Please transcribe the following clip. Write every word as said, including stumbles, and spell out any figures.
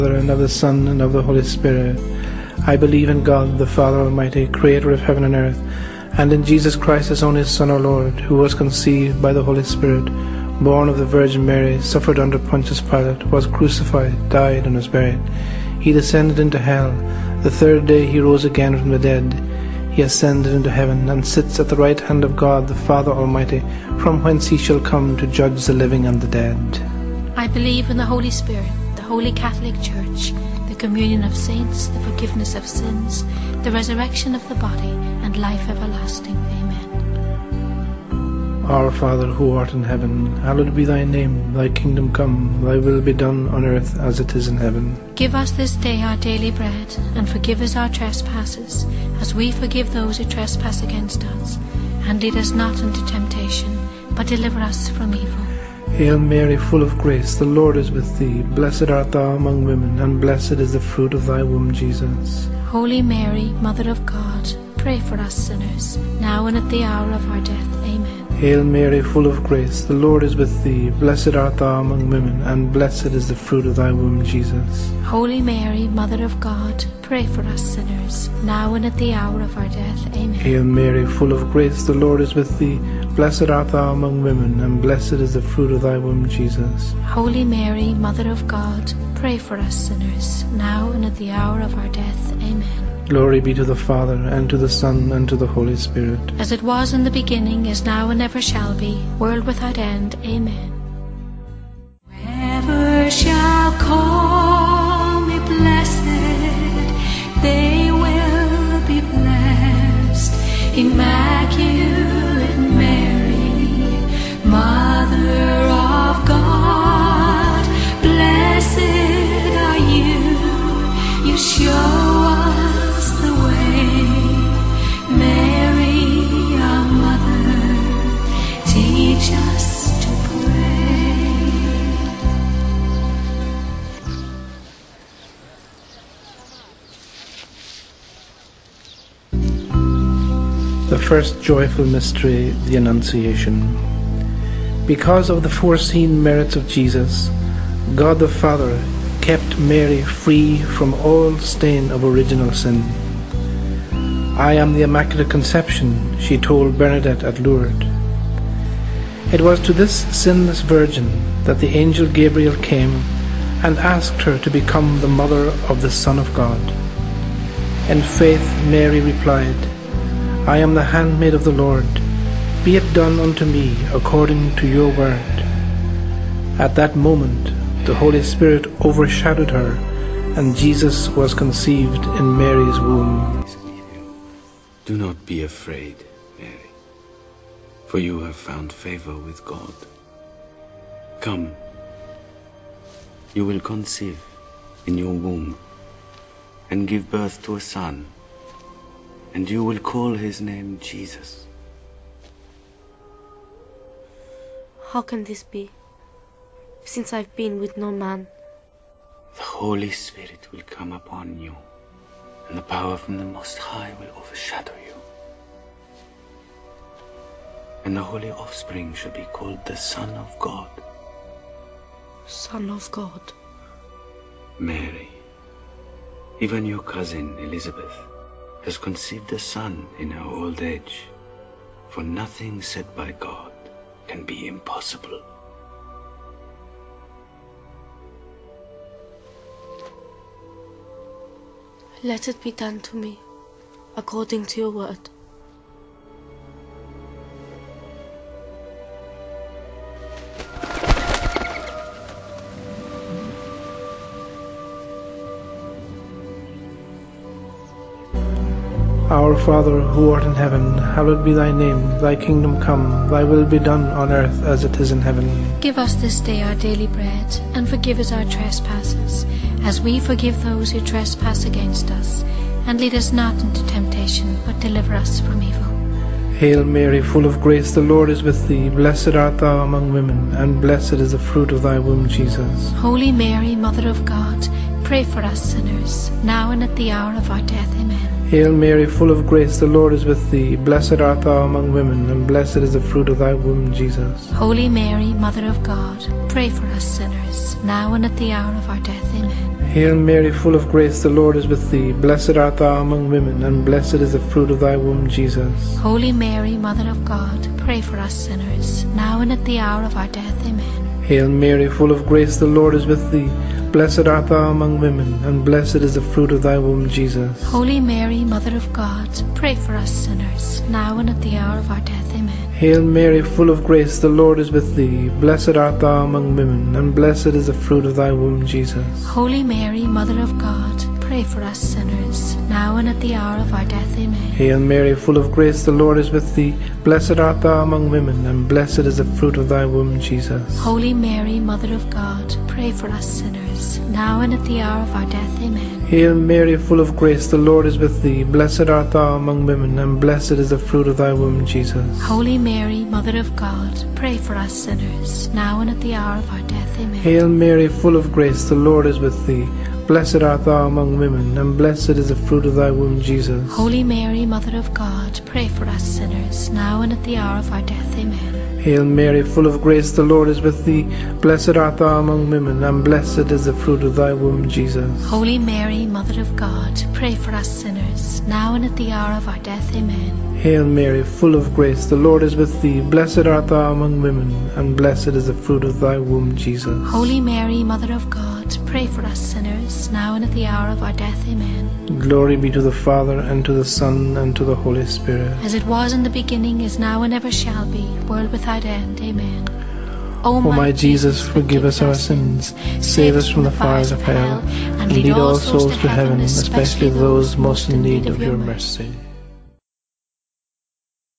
And of the Son, and of the Holy Spirit. I believe in God, the Father Almighty, creator of heaven and earth, and in Jesus Christ, his only Son, our Lord, who was conceived by the Holy Spirit, born of the Virgin Mary, suffered under Pontius Pilate, was crucified, died, and was buried. He descended into hell. The third day he rose again from the dead. He ascended into heaven, and sits at the right hand of God, the Father Almighty, from whence he shall come to judge the living and the dead. I believe in the Holy Spirit, the Holy Catholic Church, the communion of saints, the forgiveness of sins, the resurrection of the body, and life everlasting. Amen. Our Father, who art in heaven, hallowed be thy name. Thy kingdom come, thy will be done on earth as it is in heaven. Give us this day our daily bread, and forgive us our trespasses, as we forgive those who trespass against us. And lead us not into temptation, but deliver us from evil. Hail Mary, full of grace, the Lord is with thee. Blessed art thou among women, and blessed is the fruit of thy womb, Jesus. Holy Mary, Mother of God, pray for us sinners, now and at the hour of our death. Amen. Hail Mary, full of grace, the Lord is with thee. Blessed art thou among women, and blessed is the fruit of thy womb, Jesus. Holy Mary, Mother of God, pray for us sinners, now and at the hour of our death. Amen. Hail Mary, full of grace, the Lord is with thee. Blessed art thou among women, and blessed is the fruit of thy womb, Jesus. Holy Mary, Mother of God, pray for us sinners, now and at the hour of our death. Amen. Glory be to the Father, and to the Son, and to the Holy Spirit. As it was in the beginning, is now, and ever shall be, world without end. Amen. Whoever shall call me blessed, they will be blessed. Immaculate Mary, Mother of God, blessed are you. You show us the way. Mary, our Mother, teach us to pray. The first joyful mystery, the Annunciation. Because of the foreseen merits of Jesus, God the Father kept Mary free from all stain of original sin. I am the Immaculate Conception, she told Bernadette at Lourdes. It was to this sinless Virgin that the angel Gabriel came and asked her to become the mother of the Son of God. In faith Mary replied, I am the handmaid of the Lord. Be it done unto me according to your word. At that moment the Holy Spirit overshadowed her, and Jesus was conceived in Mary's womb. Do not be afraid, Mary, for you have found favor with God. Come, you will conceive in your womb and give birth to a son, and you will call his name Jesus. How can this be, since I've been with no man? The Holy Spirit will come upon you, and the power from the Most High will overshadow you. And the holy offspring shall be called the Son of God. Son of God. Mary, even your cousin Elizabeth has conceived a son in her old age, for nothing said by God can be impossible. Let it be done to me, according to your word. Our Father, who art in heaven, hallowed be thy name. Thy kingdom come, thy will be done on earth as it is in heaven. Give us this day our daily bread, and forgive us our trespasses, as we forgive those who trespass against us. And lead us not into temptation, but deliver us from evil. Hail Mary, full of grace, the Lord is with thee. Blessed art thou among women, and blessed is the fruit of thy womb, Jesus. Holy Mary, Mother of God, pray for us sinners, now and at the hour of our death. Amen. Hail Mary, full of grace, the Lord is with thee. Blessed art thou among women, and blessed is the fruit of thy womb, Jesus. Holy Mary, Mother of God, pray for us sinners, now and at the hour of our death. Amen. Hail Mary, full of grace, the Lord is with thee. Blessed art thou among women, and blessed is the fruit of thy womb, Jesus. Holy Mary, Mother of God, pray for us sinners, now and at the hour of our death. Amen. Hail Mary, full of grace, the Lord is with thee. Blessed art thou among women, and blessed is the fruit of thy womb, Jesus. Holy Mary, Mother of God, pray for us sinners, now and at the hour of our death. Amen. Hail Mary, full of grace, the Lord is with thee. Blessed art thou among women, and blessed is the fruit of thy womb, Jesus. Holy Mary, Mother of God, pray for us sinners, now and at the hour of our death. Amen. Hail Mary, full of grace, the Lord is with thee. Blessed art thou among women, and blessed is the fruit of thy womb, Jesus. Holy Mary, Mother of God, pray for us sinners, now and at the hour of our death. Amen. Hail Mary, full of grace, the Lord is with thee. Blessed art thou among women, and blessed is the fruit of thy womb, Jesus. Holy Mary, Mother of God, pray for us sinners, now and at the hour of our death. Amen. Hail Mary, full of grace, the Lord is with thee. Blessed art thou among women, and blessed is the fruit of thy womb, Jesus. Holy Mary, Mother of God, pray for us sinners, now and at the hour of our death. Amen. Hail Mary, full of grace, the Lord is with thee. Blessed art thou among women, and blessed is the fruit of thy womb, Jesus. Holy Mary, Mother of God, pray for us sinners, now and at the hour of our death. Amen. Hail Mary, full of grace, the Lord is with thee. Blessed art thou among women, and blessed is the fruit of thy womb, Jesus. Holy Mary, Mother of God, pray for us sinners, now and at the hour of our death. Amen. Glory be to the Father, and to the Son, and to the Holy Spirit. As it was in the beginning, is now, and ever shall be, world without end. Amen. O O my Jesus, forgive us our sins, save us from the fires of hell, and lead all souls to heaven, especially those most in need of your mercy.